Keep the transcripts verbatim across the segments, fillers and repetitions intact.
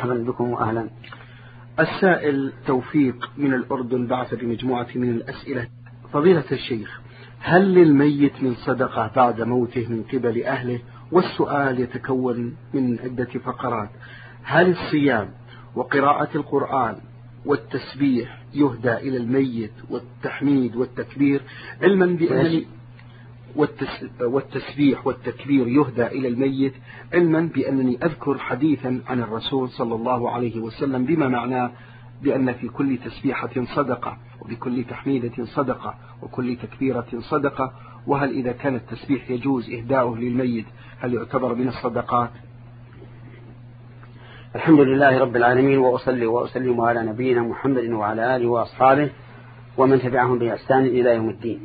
مرحبا بكم وأهلا. السائل توفيق من الأردن بعث بمجموعة من الأسئلة. فضيلة الشيخ، هل للميت من صدقة بعد موته من قبل أهله؟ والسؤال يتكون من عدة فقرات. هل الصيام وقراءة القرآن والتسبيح يهدى إلى الميت والتحميد والتكبير، علما بأنني والتسبيح والتكبير يهدى إلى الميت علما بأنني أذكر حديثا عن الرسول صلى الله عليه وسلم بما معناه بأن في كل تسبيحة صدقة وبكل تحميدة صدقة وكل تكبيرة صدقة؟ وهل إذا كان التسبيح يجوز إهداؤه للميت هل يعتبر من الصدقات؟ الحمد لله رب العالمين، وأصلي وأسلم على نبينا محمد وعلى آله وأصحابه ومن تبعهم بإحسان إلى يوم الدين.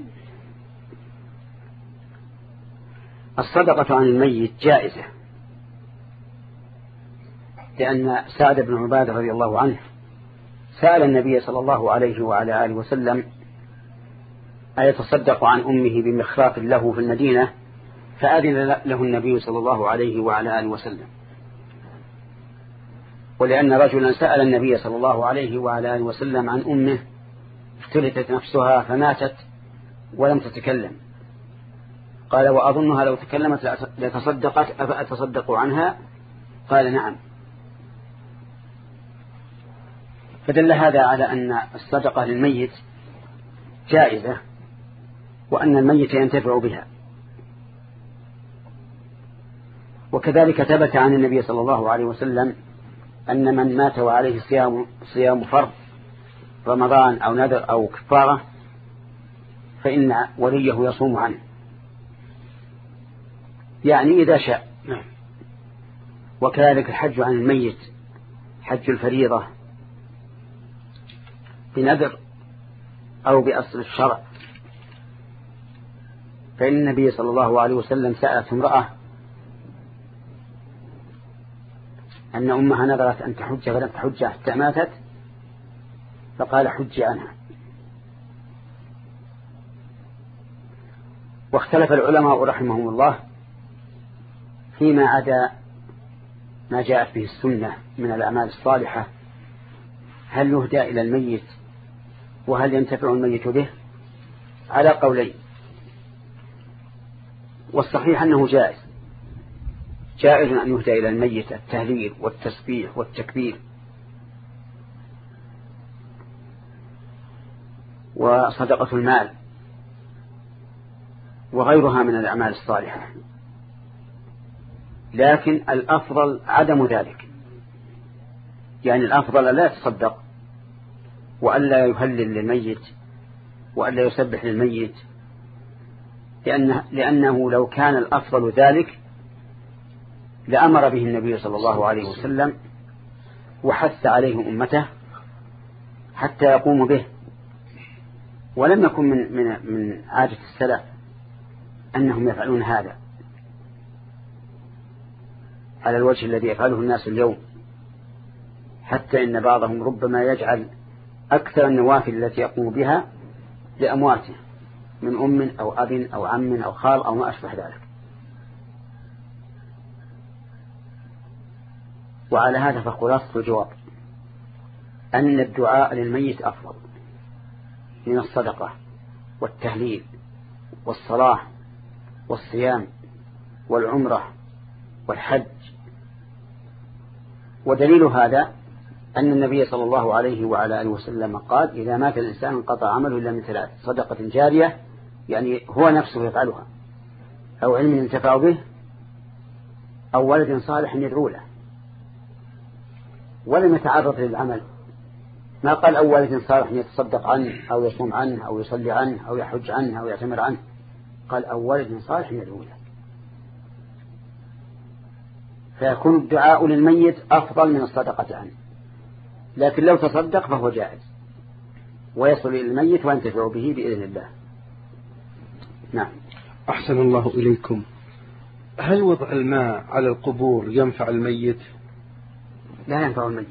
الصدقة عن الميت جائزة، لأن سعد بن عبادة رضي الله عنه سأل النبي صلى الله عليه وعلى آله وسلم أيتصدق عن أمه بمخراق له في المدينة، فأذن له النبي صلى الله عليه وعلى آله وسلم. ولأن رجلا سأل النبي صلى الله عليه وعلى آله وسلم عن أمه افتلتت نفسها فماتت ولم تتكلم، قال وأظنها لو تكلمت لتصدقت أفأتصدق عنها؟ قال نعم. فدل هذا على أن الصدقة للميت جائزة، وأن الميت ينتفع بها. وكذلك ثبت عن النبي صلى الله عليه وسلم أن من مات وعليه صيام, صيام فرض رمضان أو نذر أو كفارة فإن وليه يصوم عنه، يعني إذا شاء. وكذلك الحج عن الميت، حج الفريضة بنذر أو بأصل الشرع، فإن النبي صلى الله عليه وسلم سألت امرأة أن أمها نذرت أن تحج فلم تحج حتى ماتت، فقال حج عنها. واختلف العلماء رحمهم الله فيما عدا ما جاءت به السنة من الأعمال الصالحة، هل يهدى إلى الميت وهل ينتفع الميت به؟ على قولين، والصحيح أنه جائز جائز أن يهدى إلى الميت التهليل والتسبيح والتكبير وصدقة المال وغيرها من الأعمال الصالحة، لكن الأفضل عدم ذلك. يعني الأفضل لا يتصدق وألا يهلل للميت وألا يسبح للميت، لأنه, لأنه لو كان الأفضل ذلك لأمر به النبي صلى الله عليه وسلم وحث عليه أمته حتى يقوموا به. ولم يكن من, من, من عادة السلف أنهم يفعلون هذا على الوجه الذي يفعله الناس اليوم، حتى إن بعضهم ربما يجعل أكثر النوافل التي يقوم بها لأمواته من أم أو أب أو عم أو خال أو ما أشبه ذلك. وعلى هذا فخلاصة الجواب أن الدعاء للميت أفضل من الصدقة والتهليل والصلاة والصيام والعمرة والحج. ودليل هذا أن النبي صلى الله عليه وعلى آله وسلم قال إذا مات الإنسان انقطع عمله إلا من ثلاث: صدقة جارية، يعني هو نفسه يفعلها، أو علم ينتفع به، أو ولد صالح يدعو له. ولم يتعرض للعمل، ما قال أو ولد صالح يتصدق عنه أو يصوم عنه أو يصلي عنه أو يحج عنه أو يعتمر عنه، قال أو ولد صالح يدعو له. فيكون الدعاء للميت أفضل من الصدقة عنه، لكن لو تصدق فهو جائز ويصل إلى الميت وينتفع به بإذن الله. نعم. أحسن الله إليكم. هل وضع الماء على القبور ينفع الميت؟ لا ينفع الميت،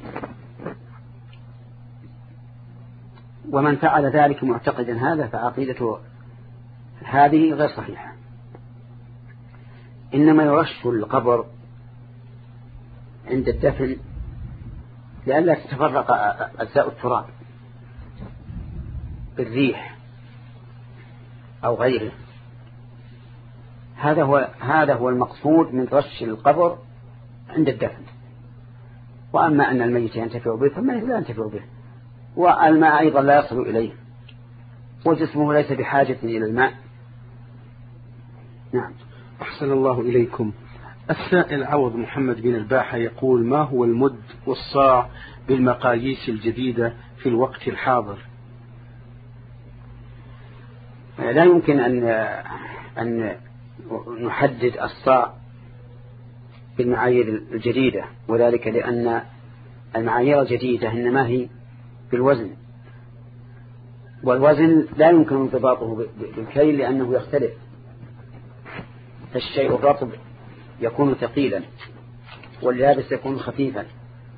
ومن فعل ذلك معتقدا هذا فعقيدته هذه غير صحيحة. إنما يرش القبر عند الدفن لئلا تتفرق أجزاء التراب بالريح أو غيره. هذا هو هذا هو المقصود من رش القبر عند الدفن. وأما أن الميت ينتفع به فالميت لا ينتفع به، والماء أيضا لا يصل إليه، وجسمه ليس بحاجة إلى الماء. نعم. أحسن الله إليكم. السائل عوض محمد بن الباحة يقول: ما هو المد والصاع بالمقاييس الجديدة في الوقت الحاضر؟ لا يمكن أن أن نحدد الصاع بالمعايير الجديدة، وذلك لأن المعايير الجديدة إنما هي بالوزن، والوزن لا يمكن انضباطه بالكيل لأنه يختلف. فالشيء الرطب يكون ثقيلا واليابس يكون خفيفا،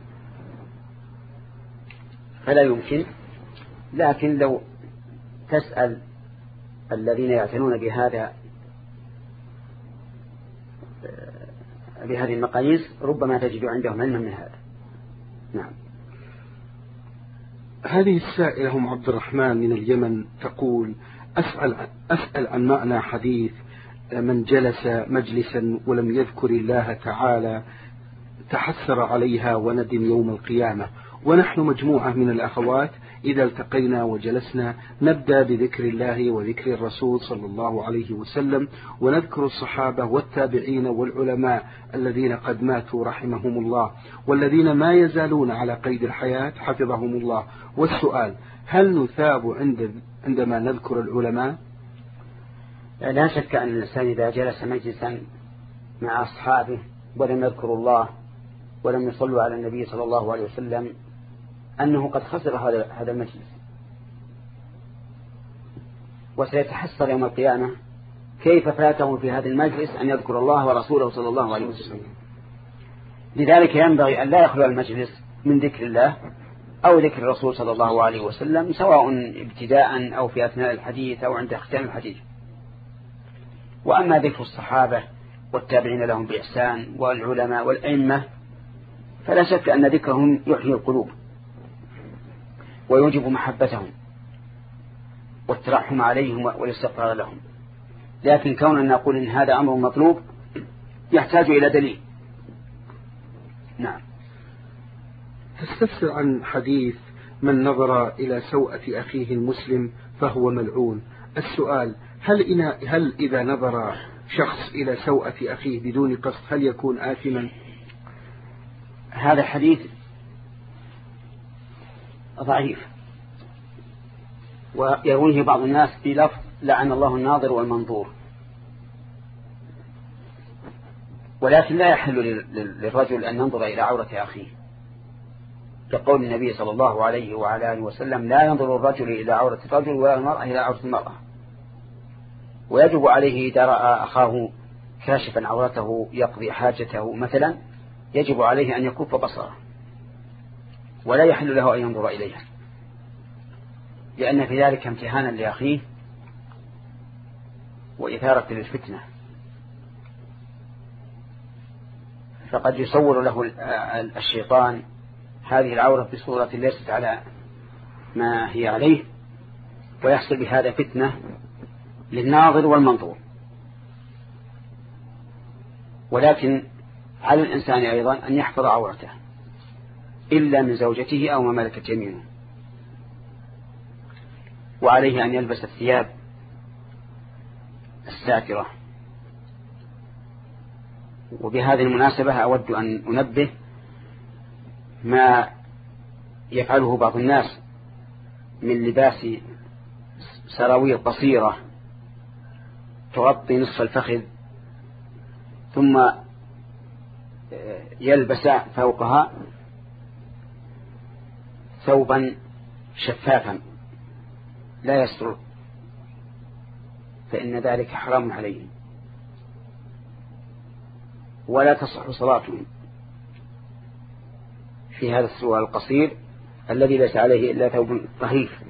فلا يمكن. لكن لو تسأل الذين يعتنون بهذا بهذه المقاييس ربما تجد عندهم علما من هذا. نعم. هذه السائلة أم عبد الرحمن من اليمن تقول: أسأل, أسأل عن معنى حديث من جلس مجلسا ولم يذكر الله تعالى تحسر عليها وندم يوم القيامة. ونحن مجموعة من الأخوات إذا التقينا وجلسنا نبدأ بذكر الله وذكر الرسول صلى الله عليه وسلم، ونذكر الصحابة والتابعين والعلماء الذين قد ماتوا رحمهم الله، والذين ما يزالون على قيد الحياة حفظهم الله. والسؤال: هل نثاب عند عندما نذكر العلماء؟ لا شك أن الإنسان إذا جلس مجلسا مع أصحابه ولم يذكروا الله ولم يصلوا على النبي صلى الله عليه وسلم أنه قد خسر هذا المجلس، وسيتحسر يوم القيامة كيف فاته في هذا المجلس أن يذكر الله ورسوله صلى الله عليه وسلم. لذلك ينبغي أن لا يخلو المجلس من ذكر الله أو ذكر الرسول صلى الله عليه وسلم، سواء ابتداء أو في أثناء الحديث أو عند ختام الحديث. وأما ذكر الصحابة والتابعين لهم بإحسان والعلماء والأئمة فلا شك أن ذكرهم يحيي القلوب ويوجب محبتهم والترحم عليهم والاستغفار لهم. لكن كوننا نقول إن هذا أمر مطلوب يحتاج إلى دليل. نعم. تستفسر عن حديث من نظر إلى سوءة أخيه المسلم فهو ملعون. السؤال: هل, إن هل إذا نظر شخص إلى سوءة أخيه بدون قصد هل يكون آثما؟ هذا الحديث ضعيف، ويرويه بعض الناس بلفظ لعن الله الناظر والمنظور، ولكن لا يحل للرجل أن ينظر إلى عورة أخيه، كقول النبي صلى الله عليه وعلى آله وسلم: لا ينظر الرجل إلى عورة الرجل ولا المرأة إلى عورة المرأة. ويجب عليه إذا رأى أخاه كاشفا عورته يقضي حاجته مثلا يجب عليه أن يكف بصره ولا يحل له أن ينظر إليها، لأن في ذلك امتحانا لأخيه وإثارة للفتنة. فقد يصور له الشيطان هذه العورة بصورة ليست على ما هي عليه، ويحصل بهذا فتنة للناظر والمنظور. ولكن على الإنسان أيضا أن يحفظ عورته إلا من زوجته أو ما ملكت يمينه، وعليه أن يلبس الثياب الساترة. وبهذه المناسبة أود أن أنبه ما يفعله بعض الناس من لباس سراويل قصيرة تغطي نصف الفخذ ثم يلبس فوقها ثوبا شفافا لا يستر، فإن ذلك حرام عليهم ولا تصح صلاتهم في هذا السروال القصير الذي ليس عليه إلا ثوب رهيف،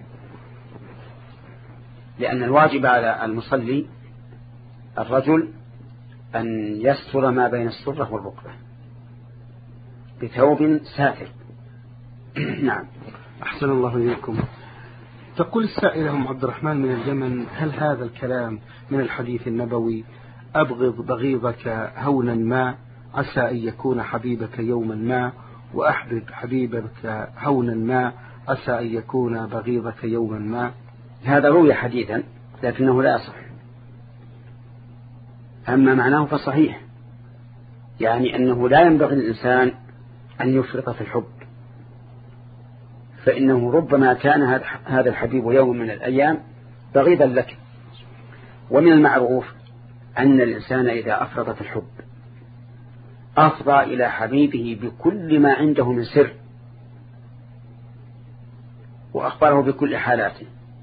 لأن الواجب على المصلي الرجل أن يستر ما بين السرة والركبة بثوب ساتر نعم. أحسن الله إليكم. تقول السائلة أم عبد الرحمن من اليمن: هل هذا الكلام من الحديث النبوي أبغض بغيضك هونا ما عسى أن يكون حبيبك يوما ما، وأحبب حبيبك هونا ما عسى أن يكون بغيضك يوما ما؟ هذا روي حديثا لكنه لا يصح. أما معناه فصحيح، يعني أنه لا ينبغي للإنسان أن يفرط في الحب، فإنه ربما كان هذا الحبيب يوم من الأيام بغيضا لك. ومن المعروف أن الإنسان إذا أفرط في الحب أفضى إلى حبيبه بكل ما عنده من سر، وأخبره بكل حالاته.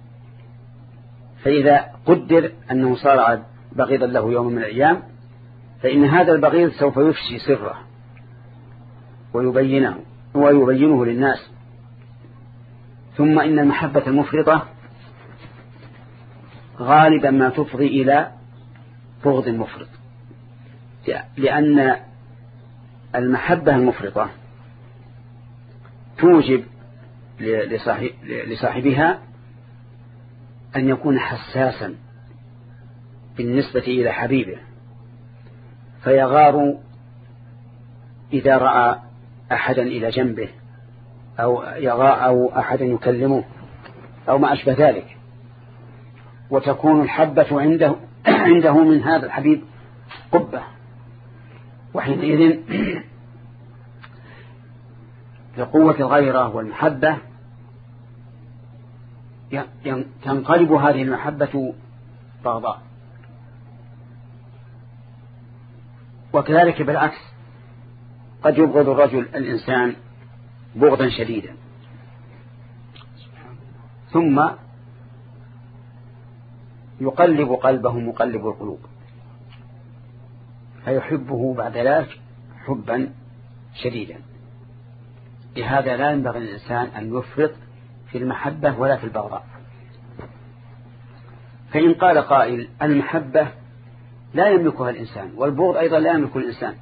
فإذا قدر أنه صار بغيضا له يوم من الأيام، فإن هذا البغيض سوف يفشي سره ويبينه ويبينه للناس. ثم إن المحبة المفرطة غالبا ما تفضي إلى بغض مفرط، لأن المحبة المفرطة توجب لصاحبها أن يكون حساسا بالنسبة إلى حبيبه، فيغار إذا رأى أحدا إلى جنبه أو يغار أو أحدا يكلمه أو ما أشبه ذلك، وتكون الحبة عنده عنده من هذا الحبيب قبة، وحينئذ لقوة الغيرة والمحبة تنقلب هذه المحبة بغضاء. وكذلك بالعكس، قد يبغض الرجل الإنسان بغضا شديدا ثم يقلب قلبه مقلب القلوب فيحبه بعد ذلك حبا شديدا. لهذا لا ينبغي للإنسان أن يفرط في المحبة ولا في البغضاء. فإن قال قائل: المحبة لا يملكها الإنسان والبغض أيضا لا يملك الإنسان،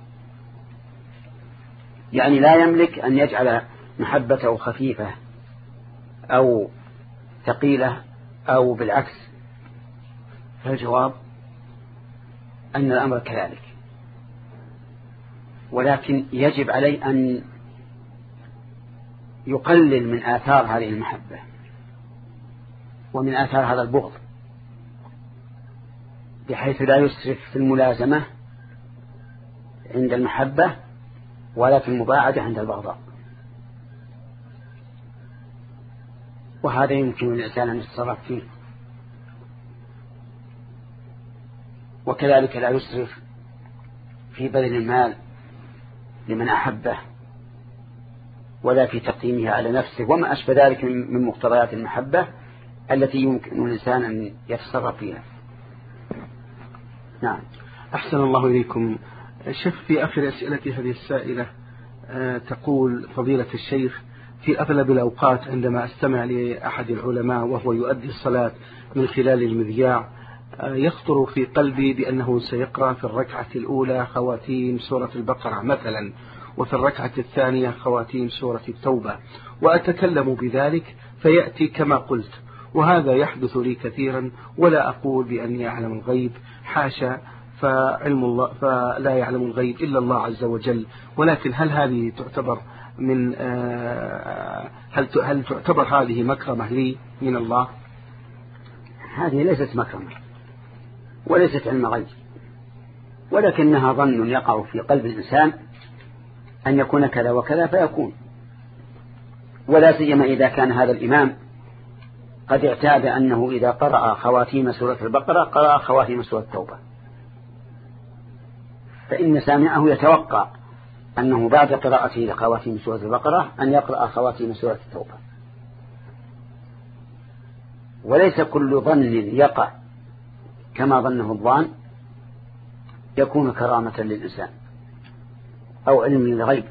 يعني لا يملك أن يجعل محبته خفيفة أو ثقيلة أو بالعكس، فالجواب أن الأمر كذلك، ولكن يجب عليه أن يقلل من آثار هذه المحبة ومن آثار هذا البغض، بحيث لا يسرف في الملازمة عند المحبة ولا في المباعدة عند البغضاء. وهذا يمكن الإنسان أن يتصرف فيه. وكذلك لا يسرف في بذل المال لمن أحبه ولا في تقديمها على نفسه وما أشبه ذلك من مقتضيات المحبة التي يمكن الإنسان أن يتصرف فيها. نعم. أحسن الله إليكم. شيخ، في آخر أسئلة هذه السائلة أه تقول: فضيلة الشيخ، في أغلب الأوقات عندما أستمع لأحد العلماء وهو يؤدي الصلاة من خلال المذياع أه يخطر في قلبي بأنه سيقرأ في الركعة الأولى خواتيم سورة البقرة مثلا، وفي الركعة الثانية خواتيم سورة التوبة، وأتكلم بذلك فيأتي كما قلت، وهذا يحدث لي كثيرا، ولا أقول بأني أعلم الغيب، حاشا، فعلم الله فلا يعلم الغيب إلا الله عز وجل. ولكن هل هذه تعتبر من هل هل تعتبر هذه مكرمة لي من الله؟ هذه ليست مكرمة وليست علم غيب، ولكنها ظن يقع في قلب الإنسان أن يكون كذا وكذا فيكون، ولا سيما إذا كان هذا الإمام قد اعتاد أنه إذا قرأ خواتيم سورة البقرة قرأ خواتيم سورة التوبة، فإن سامعه يتوقع أنه بعد قراءته لخواتيم سورة البقرة أن يقرأ خواتيم سورة التوبة. وليس كل ظن يقع كما ظنه الظان يكون كرامة للإنسان أو علم للغيب،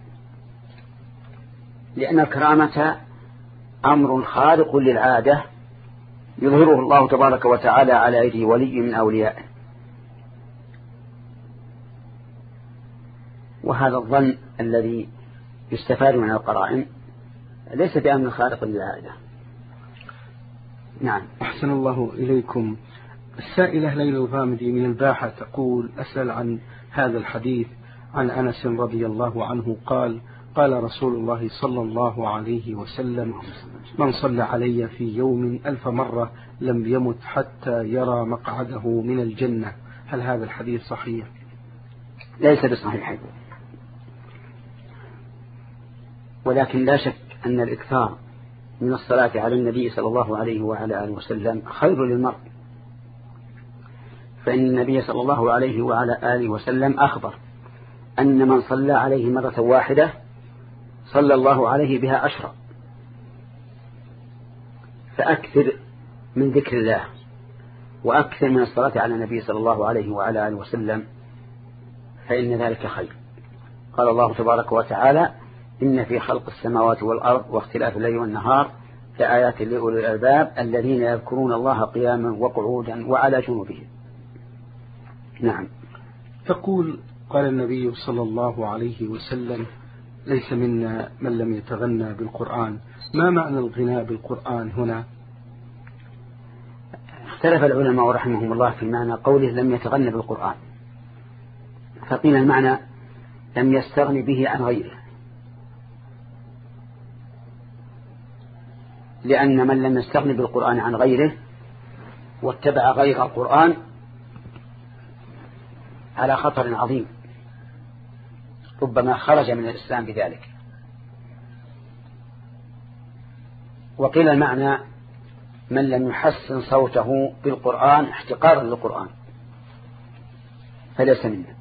لأن الكرامة أمر خارق للعادة يظهره الله تبارك وتعالى على يد ولي من أوليائه. وهذا الظن الذي يستفاد من القرائن ليس بأمر خارق للعادة. نعم. أحسن الله إليكم. السائلة ليلى الغامدي من الباحة تقول: أسأل عن هذا الحديث عن أنس رضي الله عنه قال: قال رسول الله صلى الله عليه وسلم: من صلى علي في يوم ألف مرة لم يمت حتى يرى مقعده من الجنة. هل هذا الحديث صحيح؟ ليس بصحيح، ولكن لا شك أن الإكثار من الصلاة على النبي صلى الله عليه وعلى آله وسلم خير للمرء، فإن النبي صلى الله عليه وعلى آله وسلم أخبر أن من صلى عليه مرة واحدة صلى الله عليه بها عشرة. فأكثر من ذكر الله وأكثر من الصلاة على النبي صلى الله عليه وعلى آله وسلم، فإن ذلك خير. قال الله تبارك وتعالى: إن في خلق السماوات والأرض واختلاف الليل والنهار لآيات لأولي الألباب الذين يذكرون الله قياما وقعودا وعلى جنوبهم. نعم. تقول: قال النبي صلى الله عليه وسلم: ليس منا من لم يتغنى بالقرآن. ما معنى الغناء بالقرآن هنا؟ اختلف العلماء رحمهم الله في معنى قوله لم يتغنى بالقرآن، فقيل المعنى لم يستغن به عن غيره، لأن من لم يستغن بالقرآن عن غيره واتبع غير القرآن على خطر عظيم، ربما خرج من الإسلام بذلك. وقيل المعنى من لم يحسن صوته بالقرآن احتقارا للقرآن فليس منا.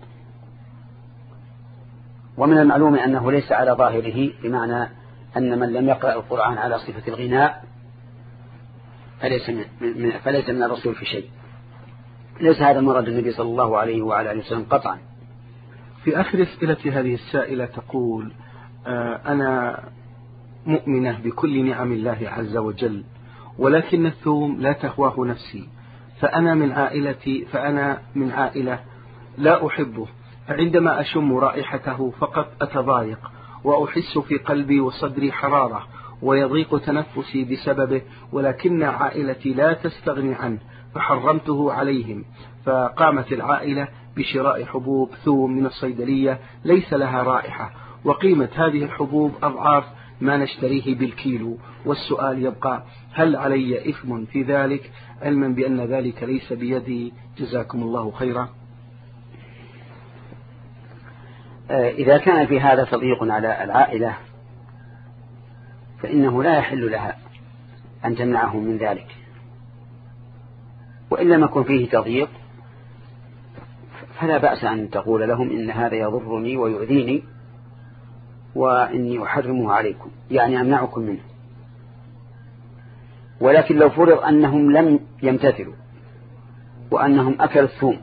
ومن المعلوم أنه ليس على ظاهره، بمعنى أن من لم يقرأ القرآن على صفة الغناء فليس من, فليس من الرسول في شيء. ليس هذا مراد النبي صلى الله عليه وعلى آله وسلم قطعا. في آخر أسئلة هذه السائلة تقول: آه أنا مؤمنة بكل نعم الله عز وجل، ولكن الثوم لا تهواه نفسي، فأنا من عائلتي فأنا من عائلة لا أحبه، فعندما أشم رائحته فقط أتضايق وأحس في قلبي وصدري حرارة ويضيق تنفسي بسببه، ولكن عائلتي لا تستغني عنه فحرمته عليهم، فقامت العائلة بشراء حبوب ثوم من الصيدلية ليس لها رائحة، وقيمة هذه الحبوب أضعاف ما نشتريه بالكيلو. والسؤال يبقى: هل علي إثم في ذلك، علما بأن ذلك ليس بيدي؟ جزاكم الله خيرا. إذا كان في هذا تضييق على العائلة فإنه لا يحل لها أن تمنعهم من ذلك، وإن لم يكن فيه تضييق فلا بأس أن تقول لهم إن هذا يضرني ويؤذيني وإني أحرمه عليكم، يعني أمنعكم منه. ولكن لو فرض أنهم لم يمتثلوا وأنهم أكلوا الثوم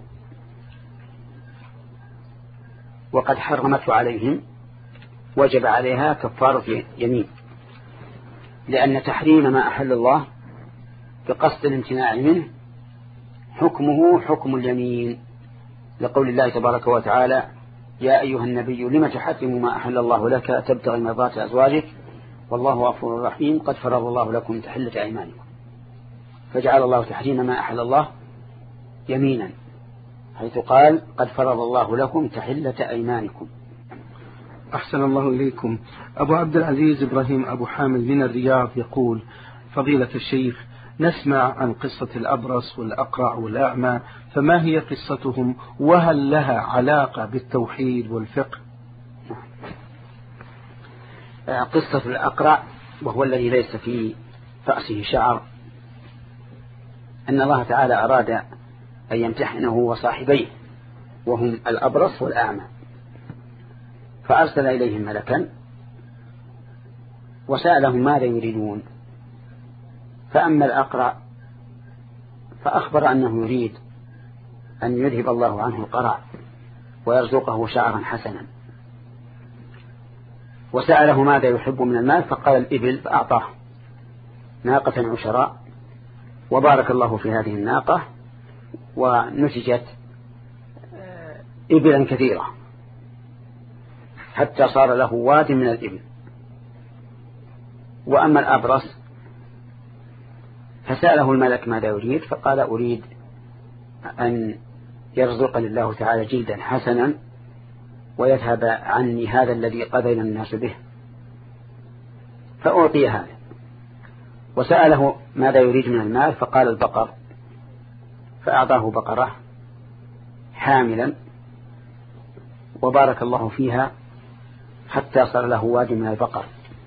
وقد حرمته عليهم وجب عليها كفارة يمين، لأن تحريم ما أحل الله بقصد الامتناع منه حكمه حكم اليمين، لقول الله تبارك وتعالى: يا أيها النبي لم تحرم ما أحل الله لك تبتغي مرضات أزواجك والله غفور رحيم قد فرض الله لكم تحلة أيمانكم. فجعل الله تحريم ما أحل الله يمينا، حيث قال: قد فرض الله لكم تحلة أيمانكم. أحسن الله إليكم. أبو عبد العزيز إبراهيم أبو حامل من الرياض يقول: فضيلة الشيخ، نسمع عن قصة الأبرص والأقرع والأعمى، فما هي قصتهم، وهل لها علاقة بالتوحيد والفقه؟ قصة الأقرع، وهو الذي ليس في رأسه شعر، أن الله تعالى أراد أن يمتحنه وصاحبيه وهم الأبرص والأعمى، فأرسل إليهم ملكا وسألهم ماذا يريدون. فأما الأقرع فأخبر أنه يريد أن يذهب الله عنه القرع ويرزقه شعرا حسنا، وسأله ماذا يحب من المال فقال الإبل، فأعطاه ناقة عشراء، وبارك الله في هذه الناقة ونتجت إبلا كثيرة حتى صار له واد من الإبل. وأما الأبرص فسأله الملك ماذا يريد، فقال أريد أن يرزقني الله تعالى جلدا حسنا ويذهب عني هذا الذي قضينا الناس به، فأعطي هذا. وسأله ماذا يريد من المال، فقال البقر، فأعطاه بقرة حاملا وبارك الله فيها حتى صار له واد من البقر.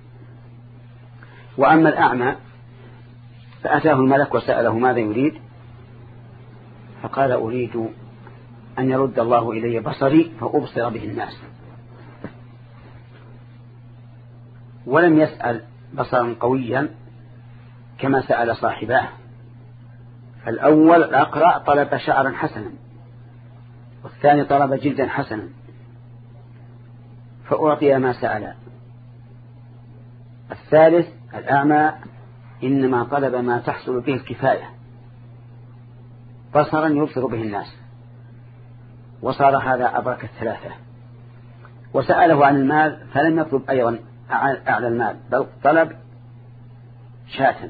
وأما الأعمى فأتاه الملك وسأله ماذا يريد، فقال أريد أن يرد الله إلي بصري فأبصر به الناس. ولم يسأل بصرا قويا كما سأل صاحباه. الأول الأقرأ طلب شعرا حسنا، والثاني طلب جلدا حسنا، فأعطي ما سأل. الثالث الأعمى إنما طلب ما تحصل به الكفاية، بصرا يبصر به الناس، وصار هذا أبرك الثلاثة. وسأله عن المال فلم يطلب أيضا أعلى المال، بل طلب شاة،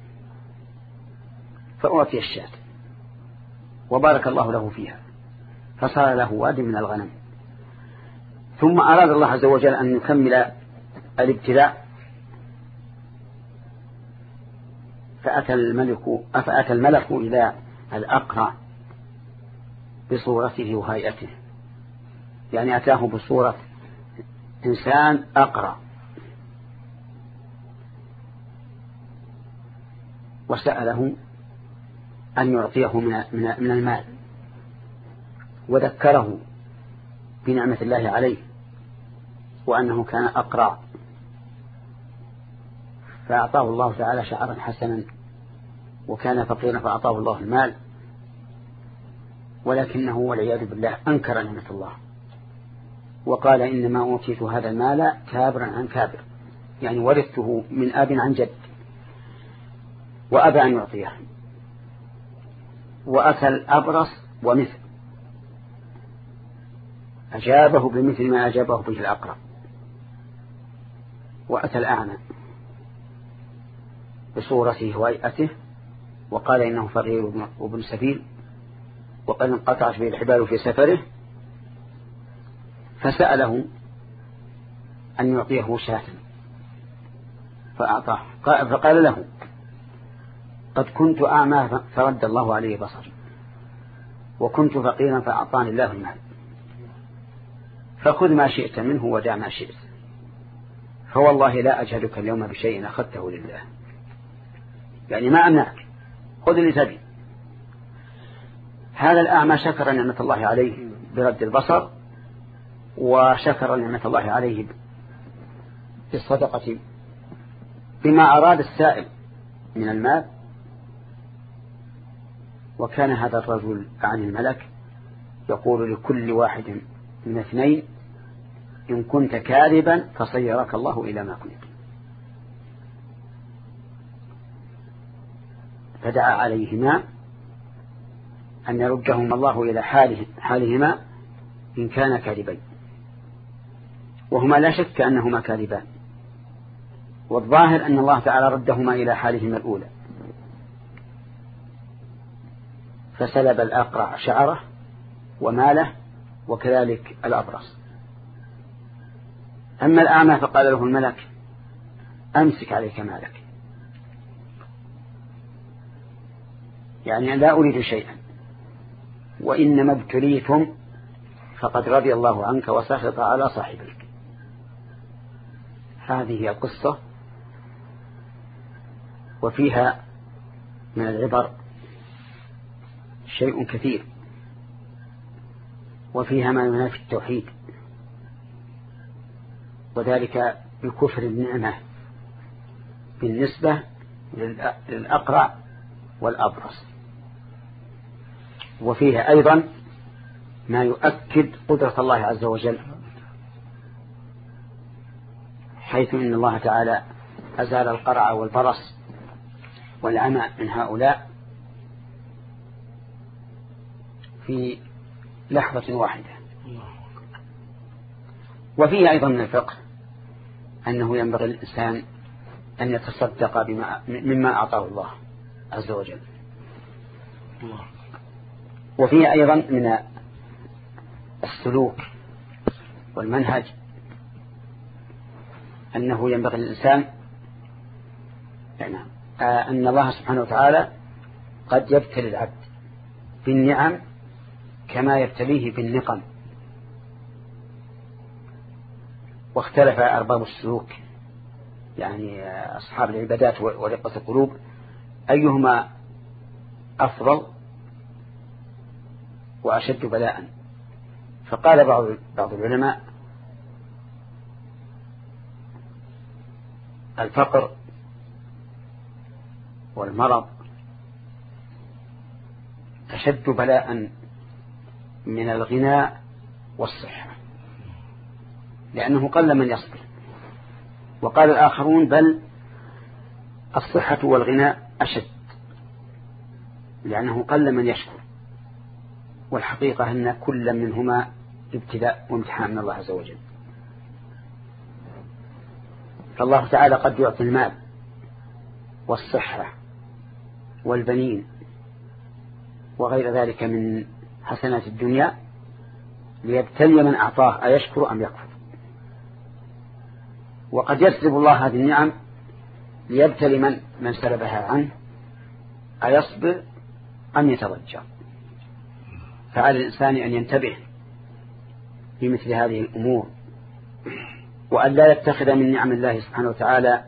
فأعطي الشاة وبارك الله له فيها فصار له واد من الغنم. ثم أراد الله عز وجل أن يكمل الابتلاء، فأتى الملك, فأتى الملك إلى الأقرع بصورته وهيئته، يعني أتاه بصورة إنسان أقرع، وسأله أن يعطيه من من المال، وذكره بنعمة الله عليه وأنه كان أقرع، فأعطاه الله تعالى شعرا حسنا، وكان فقيرا فأعطاه الله المال، ولكنه والعياذ بالله أنكر نعمة الله وقال إنما أوتيت هذا المال كابرا عن كابر، يعني ورثته من أب عن جد، وأبى أن يعطيه. وأتى الأبرص ومثل أجابه بمثل ما أجابه به الأقرع. وأتى الأعمى بصورته وهيئته وقال إنه فقير وابن سبيل وقد انقطعت به الحبال في سفره، فسأله أن يعطيه شاة فأعطاه، فقال له قد كنت أعمى فرد الله عليه بصري، وكنت فقيرا فأعطاني الله المال، فخذ ما شئت منه ودع ما شئت، فوالله لا أجهدك اليوم بشيء أخذته لله، يعني ما أمنعك، خذ اللي تبي. هذا الأعمى شكر نعمة الله عليه برد البصر، وشكر نعمة الله عليه بالصدقة بما أراد السائل من المال. وكان هذا الرجل عن الملك يقول لكل واحد من اثنين إن كنت كاذبا فصيرك الله إلى ما كنت. فدعا عليهما أن يردهم الله إلى حاله حالهما إن كان كاذبين، وهما لا شك أنهما كاذبان، والظاهر أن الله تعالى ردهما إلى حالهما الأولى، فسلب الأقرع شعره وماله، وكذلك الأبرص. أما الأعمى فقال له الملك أمسك عليك مالك، يعني لا أريد شيئا، وإنما ابتليتم فقد رضي الله عنك وسخط على صاحبك. هذه هي القصة، وفيها من العبر شيء كثير، وفيها ما ينافي التوحيد، وذلك بكفر النعمة بالنسبة للأقرع والأبرص. وفيها أيضا ما يؤكد قدرة الله عز وجل، حيث إن الله تعالى أزال القرع والبرص والعمى من هؤلاء في لحظة واحدة. وفيه أيضا من الفقه أنه ينبغي الإنسان أن يتصدق بما مما أعطاه الله عز وجل. وفيه أيضا من السلوك والمنهج أنه ينبغي للإنسان يعني أن الله سبحانه وتعالى قد يبتلي العبد بالنعم كما يبتليه بالنقم. واختلف أرباب السلوك يعني أصحاب العبادات ورقة القلوب أيهما أفضل وأشد بلاء. فقال بعض بعض العلماء الفقر والمرض أشد بلاء من الغناء والصحة، لأنه قل من يصبر. وقال الآخرون بل الصحة والغناء أشد، لأنه قل من يشكر. والحقيقة أن كل منهما ابتلاء وامتحان من الله عز وجل. فالله تعالى قد يعطي المال والصحة والبنين وغير ذلك من حسنات الدنيا ليبتلي من أعطاه أيشكر أم يكفر. وقد يسلب الله هذه النعم ليبتلي من من سلبها عنه أيصبر أم يتضجر. فعلى الإنسان أن ينتبه بمثل هذه الأمور، وأن لا يتخذ من نعم الله سبحانه وتعالى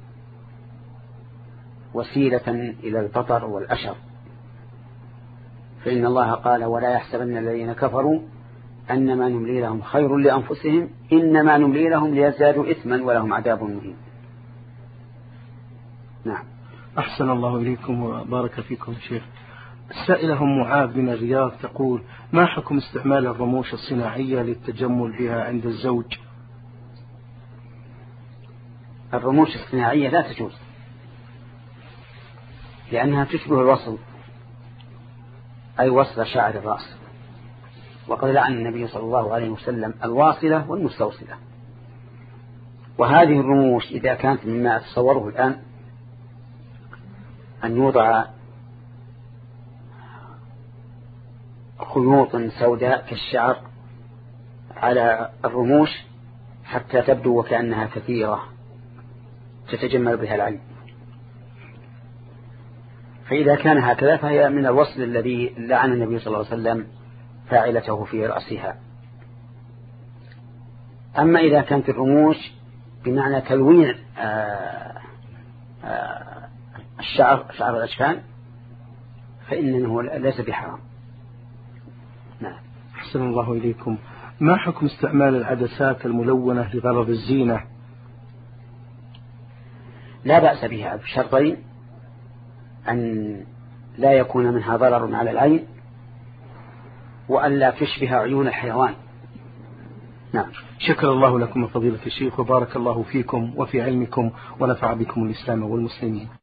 وسيلة إلى البطر والأشر. فإن الله قال ولا يحسبن الذين كفروا أنما نملي لهم خير لأنفسهم إنما نملي لهم ليزدادوا إثما ولهم عذاب مهين. نعم. أحسن الله إليكم وبارك فيكم شيخ. السائلة أم معاذ من الرياض تقول ما حكم استعمال الرموش الصناعية للتجمل بها عند الزوج؟ الرموش الصناعية لا تجوز، لأنها تشبه الوصل أي وصل شعر الرأس، وقد لعن النبي صلى الله عليه وسلم الواصلة والمستوصلة. وهذه الرموش إذا كانت مما أتصوره الآن أن يوضع خيوط سوداء كالشعر على الرموش حتى تبدو وكأنها كثيرة تتجمل بها العين، فإذا كان هكذا فهي من الوصل الذي لعن النبي صلى الله عليه وسلم فاعلته في رأسها. أما إذا كانت الرموش بمعنى تلوين آآ آآ الشعر شعر الأجفان فإنه ليس بحرام. نعم. أحسن الله إليكم. ما حكم استعمال العدسات الملونة لغرض الزينة؟ لا بأس بها بشرطين: أن لا يكون منها ضرر على العين، وأن لا تشبه عيون الحيوان. نعم. شكر الله لكم فضيلة الشيخ وبارك الله فيكم وفي علمكم ونفع بكم الإسلام والمسلمين.